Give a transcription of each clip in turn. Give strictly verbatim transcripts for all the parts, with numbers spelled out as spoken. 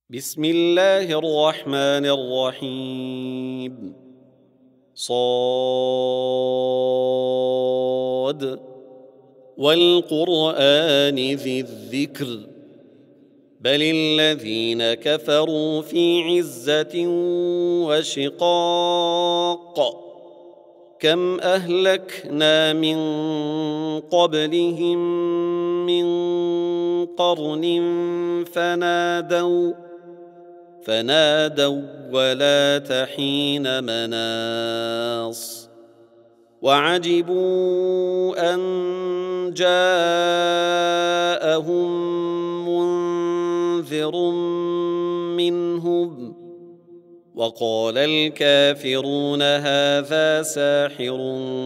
بسم الله الرحمن الرحيم. صاد والقرآن ذي الذكر بل الذين كفروا في عزة وشقاق كم أهلكنا من قبلهم من قرن فنادوا فنادوا ولا تحين مناص وعجبوا أن جاءهم منذر منهم وقال الكافرون هذا ساحر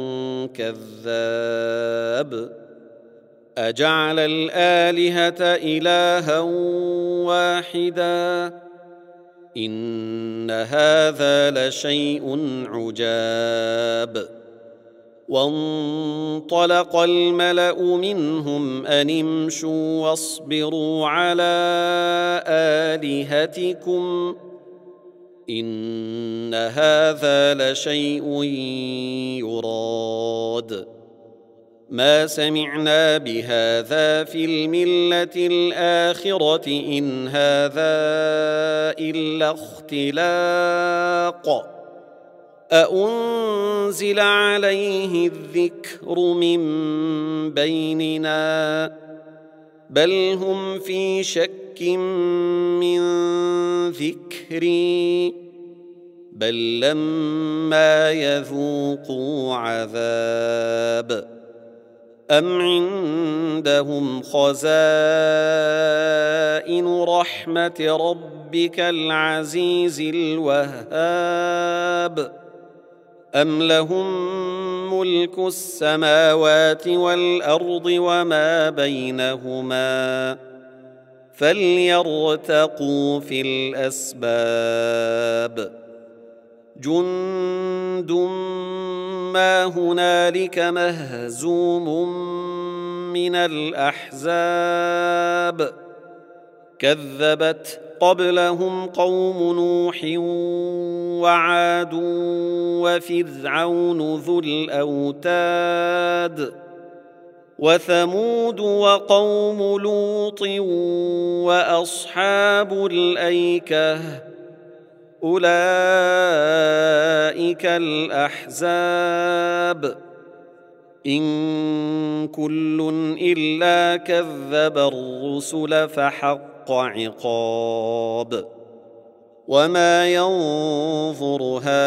كذاب أجعل الآلهة إلها واحدا إن هذا لشيء عجاب وانطلق الملأ منهم أن امشوا واصبروا على آلهتكم إن هذا لشيء يراد ما سمعنا بهذا في الملة الآخرة إن هذا إلا اختلاق أأنزل عليه الذكر من بيننا بل هم في شك من ذكري بل لما يذوقوا عذاب أم عندهم خزائن رحمة ربك العزيز الوهاب أم لهم ملك السماوات والأرض وما بينهما فليرتقوا في الأسباب جند ما هنالك مهزوم من الأحزاب كذبت قبلهم قوم نوح وعاد وفرعون ذو الأوتاد وثمود وقوم لوط وأصحاب الأيكة أولئك الأحزاب إن كل إلا كذب الرسل فحق عقاب وما ينظر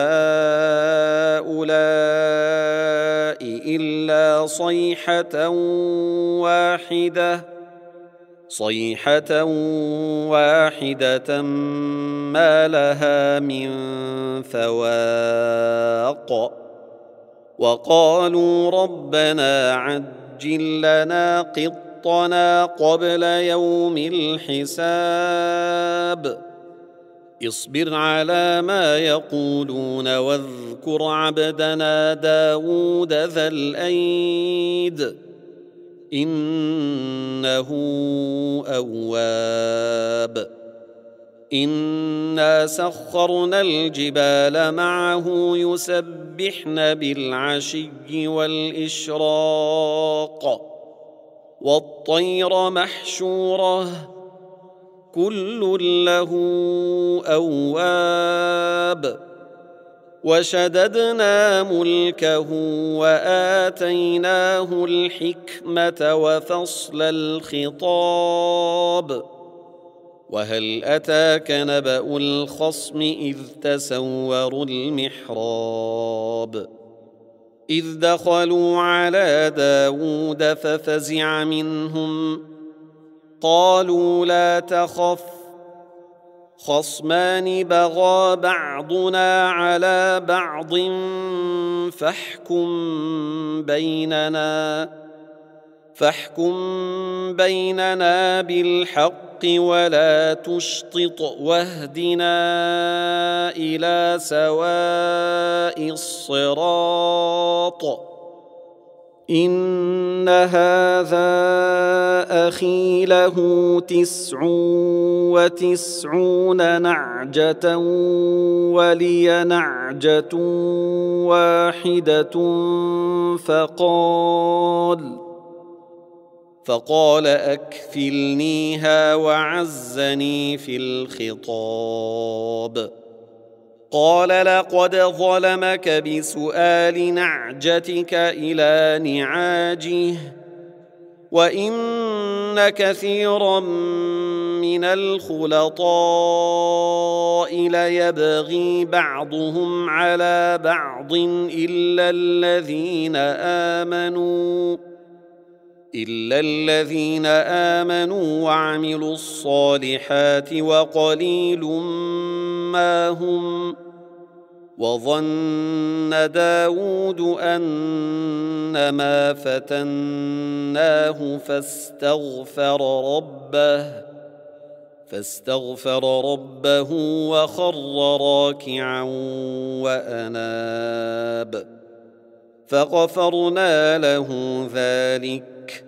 هؤلاء إلا صيحة واحدة صيحة واحدة ما لها من فواق وقالوا ربنا عجل لنا قطنا قبل يوم الحساب اصبر على ما يقولون واذكر عبدنا داود ذا الأيد إنه أواب إنا سخرنا الجبال معه يسبحن بالعشي والإشراق والطير محشورة كل له أواب وشددنا ملكه وآتيناه الحكمة وفصل الخطاب وهل أتاك نبأ الخصم إذ تسوروا المحراب إذ دخلوا على داود ففزع منهم قالوا لا تخف خصمان بغى بعضنا على بعض فاحكم بيننا فاحكم بيننا بالحق ولا تشطط واهدنا إلى سواء الصراط إن هذا أخي له تسع وتسعون نعجة ولي نعجة واحدة فقال فقال أكفلنيها وعزني في الخطاب. قال لقد ظلمك بسؤال نعجتك إلى نعاجه وإن كثيرا من الخلطاء ليبغي بعضهم على بعض إلا الذين آمنوا إلا الذين آمنوا وعملوا الصالحات وقليل ما هم. وظن داود أنما فتناه فاستغفر ربه فاستغفر ربه وخر راكعا وأناب فغفرنا له ذلك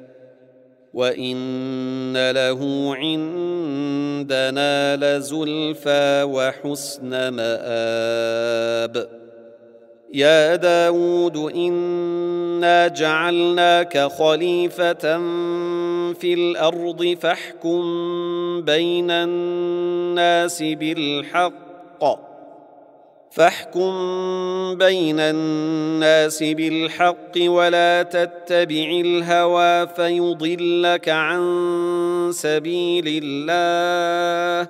وإن له عندنا لزلفى وحسن مآب. يا داود إنا جعلناك خليفة في الأرض فاحكم بين الناس بالحق فاحكم بين الناس بالحق ولا تتبع الهوى فيضلك عن سبيل الله.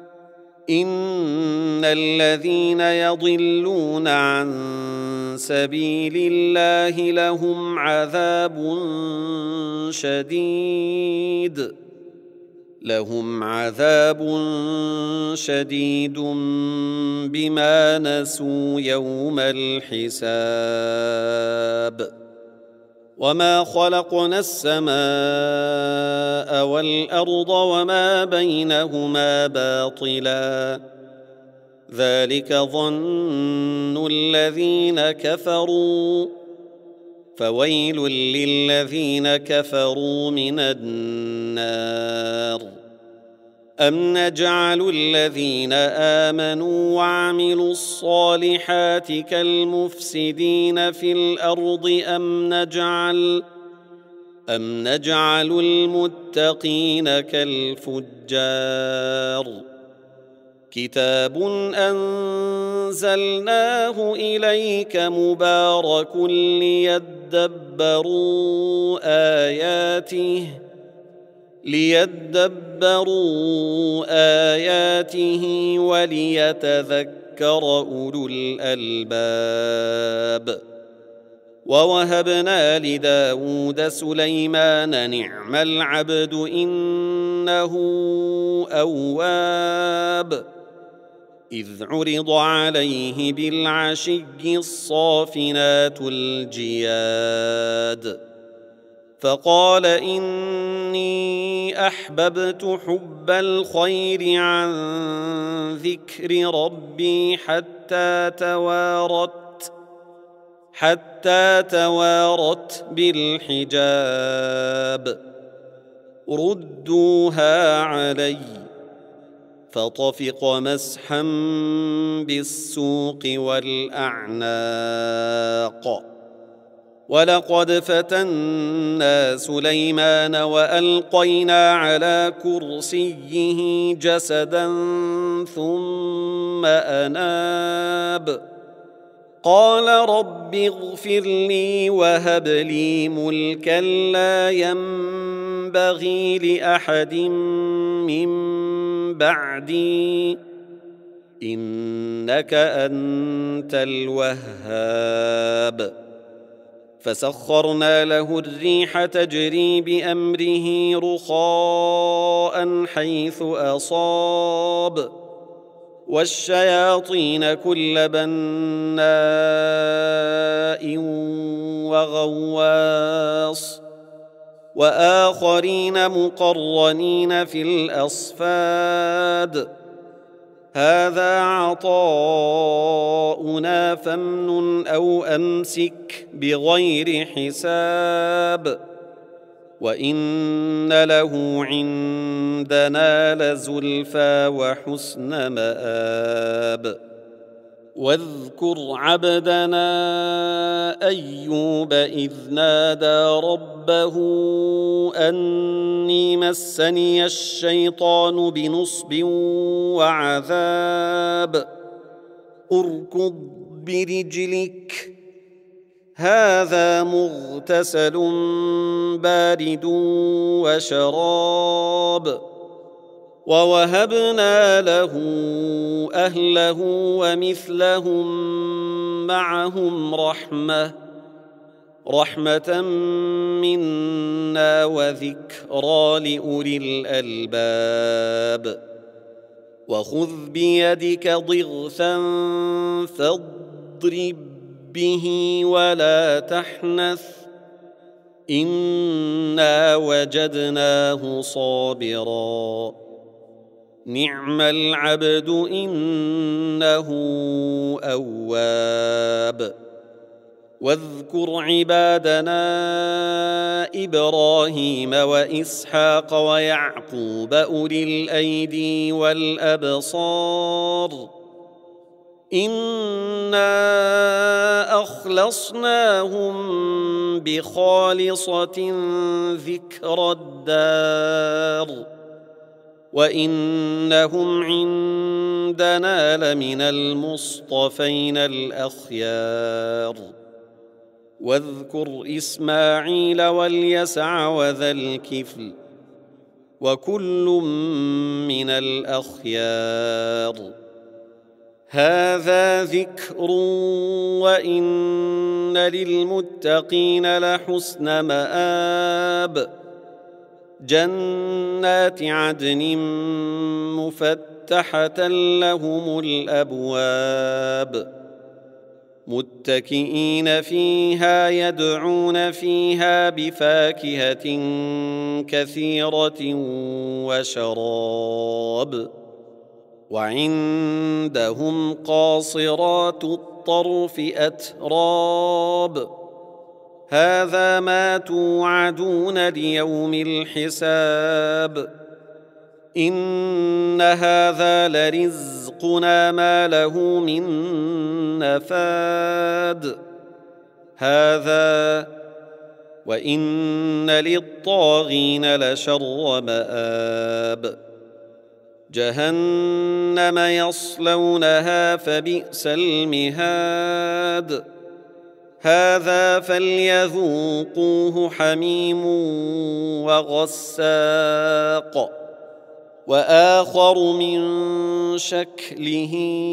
إن الذين يضلون عن سبيل الله لهم عذاب شديد لهم عذاب شديد بما نسوا يوم الحساب. وما خلقنا السماء والأرض وما بينهما باطلا ذلك ظن الذين كفروا فويل للذين كفروا من النار. أم نجعل الذين آمنوا وعملوا الصالحات كالمفسدين في الأرض أم نجعل أم نجعل المتقين كالفجار. كتاب أنزلناه إليك مبارك ليدبروا آياته ليدبروا آياته وليتذكر أولو الألباب. ووهبنا لداود سليمان نعم العبد إنه أواب. إذ عرض عليه بالعشي الصافنات الجياد فقال إني أحببت حب الخير عن ذكر ربي حتى توارت حتى توارت بالحجاب ردوها علي فطفق مسحا بالسوق والأعناق. ولقد فتنا سليمان وألقينا على كرسيه جسدا ثم أناب قال رب اغفر لي وهب لي ملكا لا ينبغي لأحد من بعدي إنك أنت الوهاب. فسخرنا له الريح تجري بأمره رخاء حيث أصاب والشياطين كل بناء وغواص وآخرين مقرنين في الأصفاد هذا عطاؤنا فامنن أو أمسك بغير حساب وإن له عندنا لزلفى وحسن مآب واذكر عبدنا أيوب إذ نادى ربه أني مسني الشيطان بنصب وعذاب اركض برجلك هذا مغتسل بارد وشراب ووهبنا له أهله ومثلهم معهم رحمة رحمة منا وذكرى لأولي الألباب وخذ بيدك ضغثا فاضرب به ولا تحنث إنا وجدناه صابرا نعم العبد إنه أواب واذكر عبادنا إبراهيم وإسحاق ويعقوب أولي الأيدي والأبصار إنا أخلصناهم بخالصة ذكر الدار وإنهم عندنا لمن المصطفين الأخيار واذكر إسماعيل واليسع وذا الكفل وكل من الأخيار هذا ذكر وإن للمتقين لحسن مآب جنات عدن مفتحة لهم الأبواب متكئين فيها يدعون فيها بفاكهة كثيرة وشراب وعندهم قاصرات الطرف أتراب هذا ما توعدون ليوم الحساب إن هذا لرزقنا ما له من نفاد هذا وإن للطاغين لشر مآب جهنم يصلونها فبئس المهاد هذا فليذوقوه حميم وغساق وآخر من شكله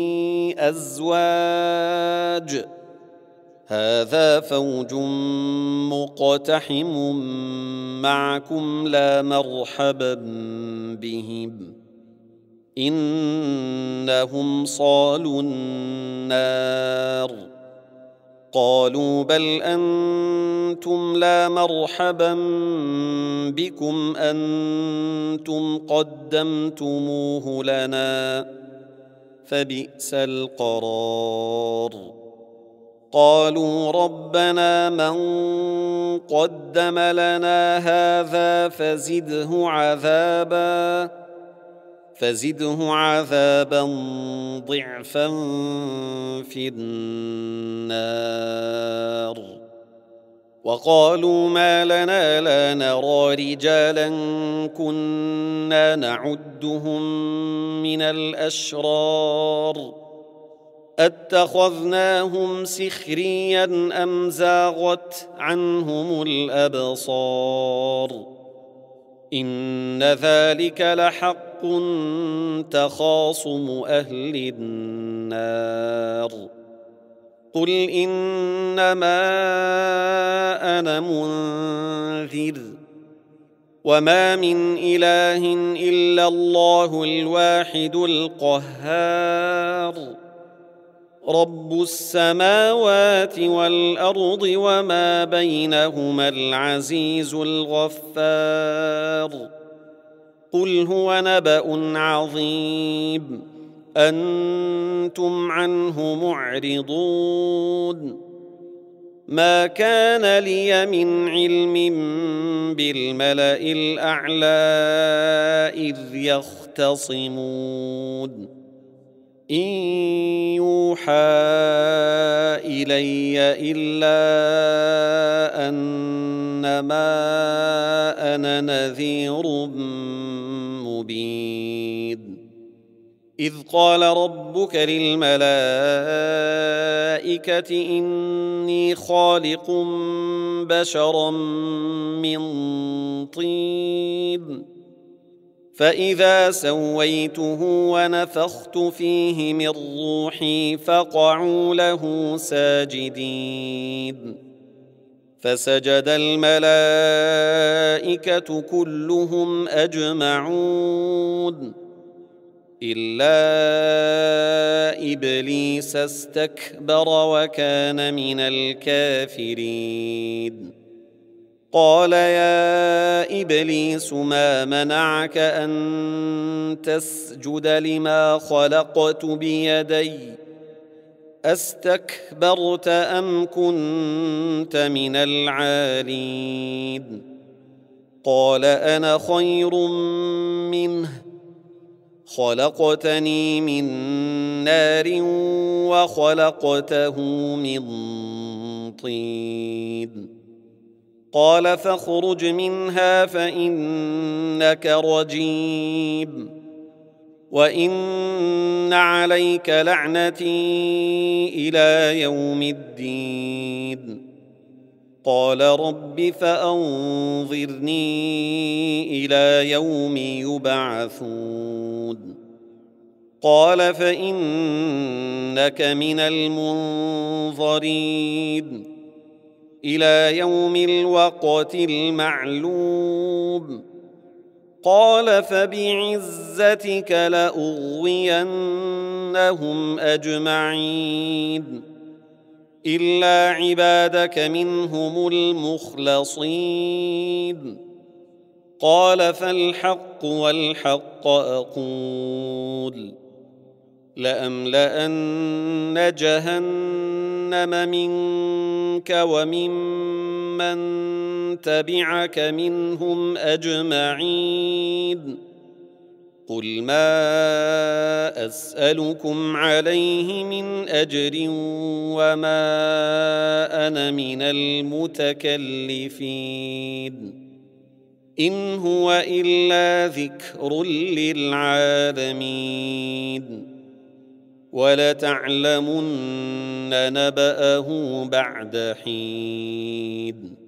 أزواج هذا فوج مقتحم معكم لا مرحبا بهم إنهم صالوا النار قالوا بل أنتم لا مرحبا بكم أنتم قدمتموه لنا فبئس القرار قالوا ربنا من قدم لنا هذا فزده عذابا فزده عذابا ضعفا في النار وقالوا ما لنا لا نرى رجالا كنا نعدهم من الأشرار أتخذناهم سخريا أم زاغت عنهم الأبصار إن ذلك لحق تخاصم أهل النار قل إنما أنا منذر وما من إله إلا الله الواحد القهار رب السماوات والأرض وما بينهما العزيز الغفار قل هو نبأ عظيم أنتم عنه معرضون ما كان لي من علم بالملأ الأعلى إذ يختصمون إن يوحى إلي إلا أنما أنا نذير مبين إذ قال ربك للملائكة إني خالق بشرا من طين فإذا سويته ونفخت فيه من روحي فقعوا له ساجدين فسجد الملائكة كلهم أجمعون إلا إبليس استكبر وكان من الكافرين قال يا إبليس ما منعك أن تسجد لما خلقت بيدي أستكبرت أم كنت من العالين قال أنا خير منه خلقتني من نار وخلقته من طين قال فاخرج منها فإنك رجيم وإن عليك لعنتي إلى يوم الدين قال رب فأنظرني إلى يوم يبعثون قال فإنك من المنظرين إلى يوم الوقت المعلوم قال فبعزتك لأغوينهم أجمعين إلا عبادك منهم المخلصين قال فالحق والحق أقول لأملأن جهنم منك وممن تبعك منهم أجمعين قل ما أسألكم عليه من أجر وما أنا من المتكلفين إن هو إلا ذكر للعالمين ولتعلمن نبأه بعد حين